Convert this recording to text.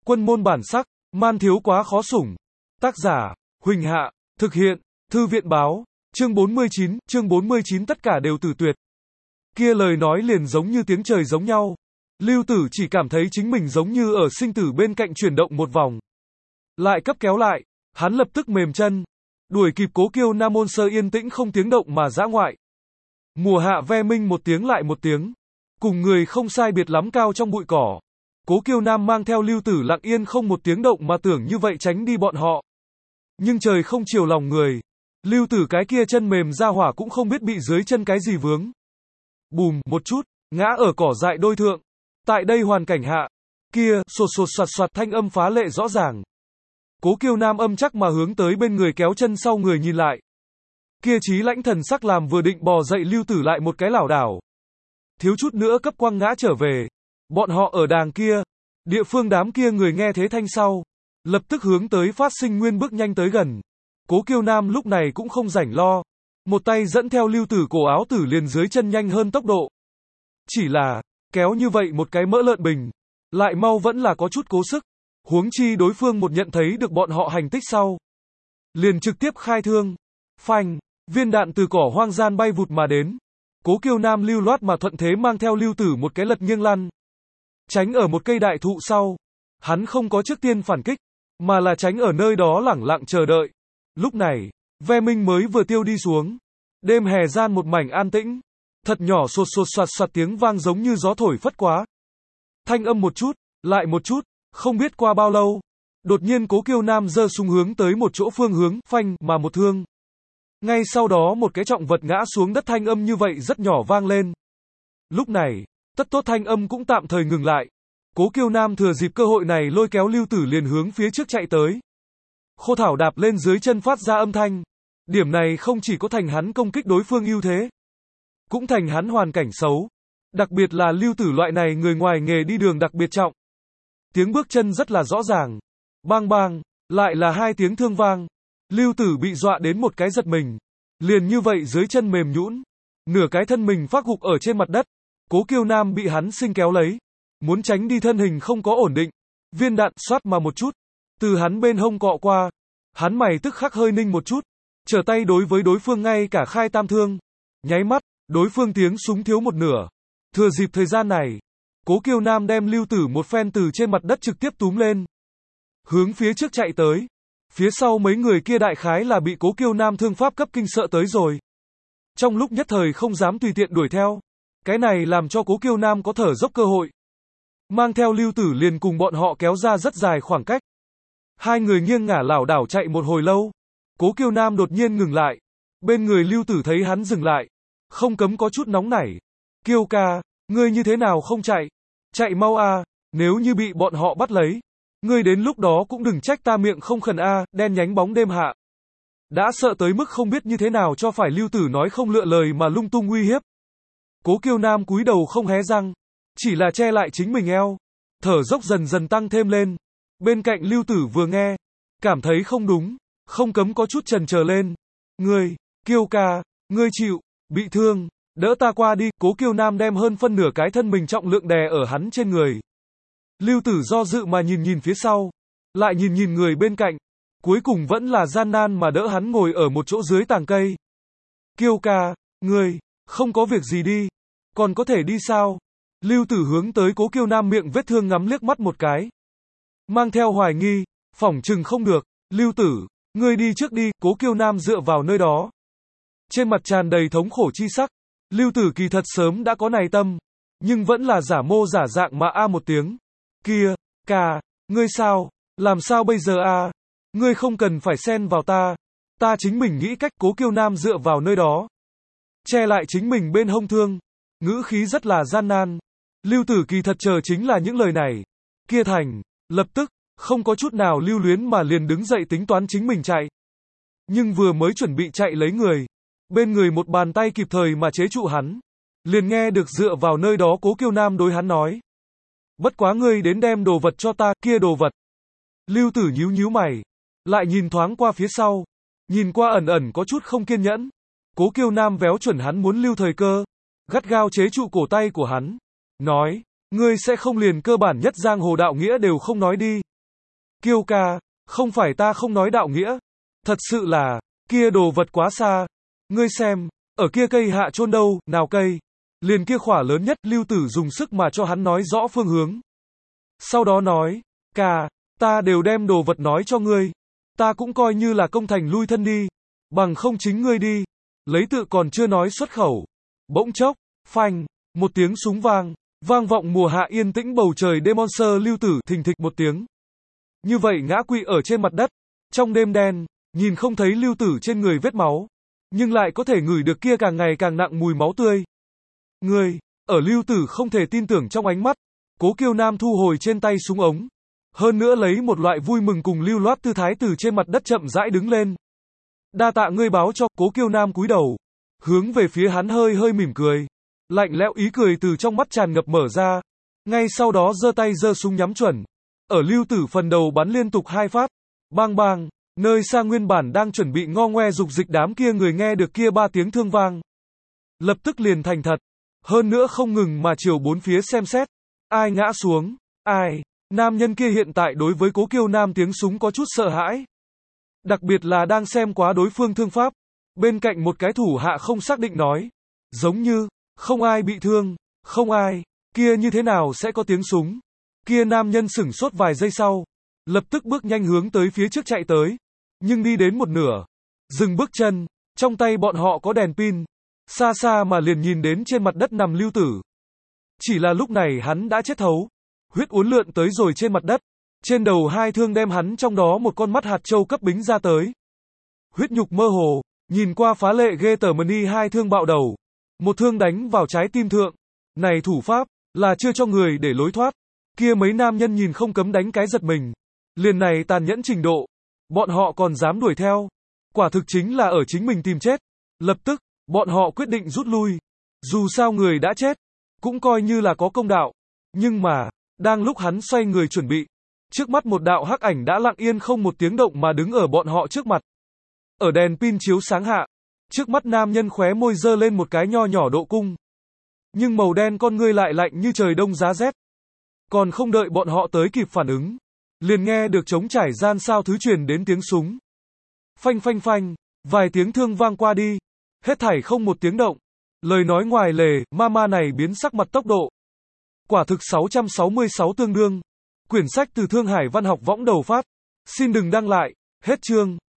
Quân môn bản sắc, man thiếu quá khó sủng. Tác giả, Huỳnh Hạ, thực hiện, Thư viện báo, chương 49, tất cả đều từ tuyệt. Kia lời nói liền giống như tiếng trời giống nhau. Lưu Tử chỉ cảm thấy chính mình giống như ở sinh tử bên cạnh chuyển động một vòng. Lại cấp kéo lại, hắn lập tức mềm chân, đuổi kịp Cố Kiêu Nam môn sơ yên tĩnh không tiếng động mà dã ngoại. Mùa hạ ve minh một tiếng lại một tiếng, cùng người không sai biệt lắm cao trong bụi cỏ. Cố Kiêu Nam mang theo Lưu Tử lặng yên không một tiếng động mà tưởng như vậy tránh đi bọn họ. Nhưng trời không chiều lòng người, Lưu Tử cái kia chân mềm ra hỏa cũng không biết bị dưới chân cái gì vướng. Bùm, một chút, ngã ở cỏ dại đôi thượng. Tại đây hoàn cảnh hạ, kia, sột sột soạt soạt thanh âm phá lệ rõ ràng. Cố Kiêu Nam âm chắc mà hướng tới bên người kéo chân sau người nhìn lại. Kia Chí Lãnh thần sắc làm vừa định bò dậy Lưu Tử lại một cái lảo đảo. Thiếu chút nữa cấp quăng ngã trở về. Bọn họ ở đàng kia, địa phương đám kia người nghe thế thanh sau, lập tức hướng tới Phát Sinh Nguyên bước nhanh tới gần. Cố Kiêu Nam lúc này cũng không rảnh lo, một tay dẫn theo Lưu Tử cổ áo tử liền dưới chân nhanh hơn tốc độ. Chỉ là, kéo như vậy một cái mỡ lợn bình, lại mau vẫn là có chút cố sức, huống chi đối phương một nhận thấy được bọn họ hành tích sau, liền trực tiếp khai thương. Phanh, viên đạn từ cỏ hoang gian bay vụt mà đến. Cố Kiêu Nam lưu loát mà thuận thế mang theo Lưu Tử một cái lật nghiêng lăn, tránh ở một cây đại thụ sau. Hắn không có trước tiên phản kích, mà là tránh ở nơi đó lẳng lặng chờ đợi. Lúc này, ve minh mới vừa tiêu đi xuống, đêm hè gian một mảnh an tĩnh, thật nhỏ sột sột soạt soạt tiếng vang giống như gió thổi phất quá. Thanh âm một chút, lại một chút, không biết qua bao lâu, đột nhiên Cố Kiêu Nam giơ súng hướng tới một chỗ phương hướng, phanh mà một thương. Ngay sau đó một cái trọng vật ngã xuống đất, thanh âm như vậy rất nhỏ vang lên. Lúc này, tất tốt thanh âm cũng tạm thời ngừng lại. Cố Kiêu Nam thừa dịp cơ hội này lôi kéo Lưu Tử liền hướng phía trước chạy tới. Khô thảo đạp lên dưới chân phát ra âm thanh. Điểm này không chỉ có thành hắn công kích đối phương ưu thế, cũng thành hắn hoàn cảnh xấu. Đặc biệt là Lưu Tử loại này người ngoài nghề đi đường đặc biệt trọng. Tiếng bước chân rất là rõ ràng. Bang bang, lại là hai tiếng thương vang. Lưu Tử bị dọa đến một cái giật mình. Liền như vậy dưới chân mềm nhũn, nửa cái thân mình phát gục ở trên mặt đất. Cố Kiêu Nam bị hắn sinh kéo lấy, muốn tránh đi thân hình không có ổn định. Viên đạn xoát mà một chút, từ hắn bên hông cọ qua. Hắn mày tức khắc hơi ninh một chút, trở tay đối với đối phương ngay cả khai tam thương. Nháy mắt, đối phương tiếng súng thiếu một nửa. Thừa dịp thời gian này, Cố Kiêu Nam đem Lưu Tử một phen từ trên mặt đất trực tiếp túm lên, hướng phía trước chạy tới. Phía sau mấy người kia đại khái là bị Cố Kiêu Nam thương pháp cấp kinh sợ tới rồi. Trong lúc nhất thời không dám tùy tiện đuổi theo. Cái này làm cho Cố Kiêu Nam có thở dốc cơ hội. Mang theo Lưu Tử liền cùng bọn họ kéo ra rất dài khoảng cách. Hai người nghiêng ngả lảo đảo chạy một hồi lâu. Cố Kiêu Nam đột nhiên ngừng lại. Bên người Lưu Tử thấy hắn dừng lại, không cấm có chút nóng nảy. Kiêu ca, ngươi như thế nào không chạy? Chạy mau a, nếu như bị bọn họ bắt lấy, ngươi đến lúc đó cũng đừng trách ta miệng không khẩn a. Đen nhánh bóng đêm hạ, đã sợ tới mức không biết như thế nào cho phải, Lưu Tử nói không lựa lời mà lung tung uy hiếp. Cố Kiêu Nam cúi đầu không hé răng, chỉ là che lại chính mình eo, thở dốc dần dần tăng thêm lên. Bên cạnh Lưu Tử vừa nghe, cảm thấy không đúng, không cấm có chút chần chờ lên. Ngươi, Kiêu ca, ngươi chịu, bị thương, đỡ ta qua đi. Cố Kiêu Nam đem hơn phân nửa cái thân mình trọng lượng đè ở hắn trên người. Lưu Tử do dự mà nhìn phía sau, lại nhìn người bên cạnh, cuối cùng vẫn là gian nan mà đỡ hắn ngồi ở một chỗ dưới tàng cây. Kiêu ca, ngươi, không có việc gì đi, còn có thể đi sao? Lưu Tử hướng tới Cố Kiêu Nam miệng vết thương ngắm liếc mắt một cái, mang theo hoài nghi, phỏng chừng không được. Lưu Tử, ngươi đi trước đi. Cố Kiêu Nam dựa vào nơi đó, trên mặt tràn đầy thống khổ chi sắc. Lưu Tử kỳ thật sớm đã có này tâm, nhưng vẫn là giả mô giả dạng mà a một tiếng. Kia, ca, ngươi sao? Làm sao bây giờ a? Ngươi không cần phải xen vào ta, ta chính mình nghĩ cách. Cố Kiêu Nam dựa vào nơi đó, che lại chính mình bên hông thương, ngữ khí rất là gian nan. Lưu Tử kỳ thật chờ chính là những lời này. Kia thành, lập tức, không có chút nào lưu luyến mà liền đứng dậy tính toán chính mình chạy. Nhưng vừa mới chuẩn bị chạy lấy người, bên người một bàn tay kịp thời mà chế trụ hắn. Liền nghe được dựa vào nơi đó Cố Kiêu Nam đối hắn nói. Bất quá ngươi đến đem đồ vật cho ta. Kia đồ vật. Lưu Tử nhíu mày, lại nhìn thoáng qua phía sau, nhìn qua ẩn ẩn có chút không kiên nhẫn. Cố Kiêu Nam véo chuẩn hắn muốn lưu thời cơ, gắt gao chế trụ cổ tay của hắn, nói, ngươi sẽ không liền cơ bản nhất giang hồ đạo nghĩa đều không nói đi. Kiêu ca, không phải ta không nói đạo nghĩa. Thật sự là, kia đồ vật quá xa. Ngươi xem, ở kia cây hạ chôn đâu, nào cây. Liền kia khỏa lớn nhất, Lưu Tử dùng sức mà cho hắn nói rõ phương hướng. Sau đó nói, ca, ta đều đem đồ vật nói cho ngươi. Ta cũng coi như là công thành lui thân đi. Bằng không chính ngươi đi. Lấy tự còn chưa nói xuất khẩu. Bỗng chốc, phanh, một tiếng súng vang. Vang vọng mùa hạ yên tĩnh bầu trời đêm. Monster Lưu Tử thình thịch một tiếng. Như vậy ngã quỵ ở trên mặt đất. Trong đêm đen, nhìn không thấy Lưu Tử trên người vết máu. Nhưng lại có thể ngửi được kia càng ngày càng nặng mùi máu tươi. Ngươi, ở Lưu Tử không thể tin tưởng trong ánh mắt. Cố Kiêu Nam thu hồi trên tay súng ống. Hơn nữa lấy một loại vui mừng cùng lưu loát tư thái từ trên mặt đất chậm rãi đứng lên. Đa tạ ngươi báo cho. Cố Kiêu Nam cúi đầu. Hướng về phía hắn hơi hơi mỉm cười. Lạnh lẽo ý cười từ trong mắt tràn ngập mở ra. Ngay sau đó giơ tay giơ súng nhắm chuẩn. Ở Lưu Tử phần đầu bắn liên tục 2 phát. Bang bang. Nơi xa nguyên bản đang chuẩn bị ngo ngoe dục dịch đám kia người nghe được kia 3 tiếng thương vang. Lập tức liền thành thật. Hơn nữa không ngừng mà chiều bốn phía xem xét. Ai ngã xuống? Ai? Nam nhân kia hiện tại đối với Cố Kiêu Nam tiếng súng có chút sợ hãi. Đặc biệt là đang xem quá đối phương thương pháp. Bên cạnh một cái thủ hạ không xác định nói. Giống như, không ai bị thương, không ai, kia như thế nào sẽ có tiếng súng. Kia nam nhân sửng sốt vài giây sau. Lập tức bước nhanh hướng tới phía trước chạy tới. Nhưng đi đến một nửa. Dừng bước chân, trong tay bọn họ có đèn pin. Xa xa mà liền nhìn đến trên mặt đất nằm Lưu Tử. Chỉ là lúc này hắn đã chết thấu. Huyết uốn lượn tới rồi trên mặt đất. Trên đầu 2 thương đem hắn trong đó một con mắt hạt châu cấp bính ra tới. Huyết nhục mơ hồ, nhìn qua phá lệ ghê tởm. 2 thương bạo đầu. Một thương đánh vào trái tim thượng. Này thủ pháp, là chưa cho người để lối thoát. Kia mấy nam nhân nhìn không cấm đánh cái giật mình. Liền này tàn nhẫn trình độ. Bọn họ còn dám đuổi theo. Quả thực chính là ở chính mình tìm chết. Lập tức, bọn họ quyết định rút lui. Dù sao người đã chết, cũng coi như là có công đạo. Nhưng mà, đang lúc hắn xoay người chuẩn bị, trước mắt một đạo hắc ảnh đã lặng yên không một tiếng động mà đứng ở bọn họ trước mặt. Ở đèn pin chiếu sáng hạ, trước mắt nam nhân khóe môi giơ lên một cái nho nhỏ độ cung. Nhưng màu đen con ngươi lại lạnh như trời đông giá rét. Còn không đợi bọn họ tới kịp phản ứng, liền nghe được trống trải gian sao thứ truyền đến tiếng súng. Phanh phanh phanh, vài tiếng thương vang qua đi, hết thảy không một tiếng động. Lời nói ngoài lề, mama này biến sắc mặt tốc độ. Quả thực 666 tương đương. Quyển sách từ Thương Hải Văn học võng đầu phát. Xin đừng đăng lại, hết chương.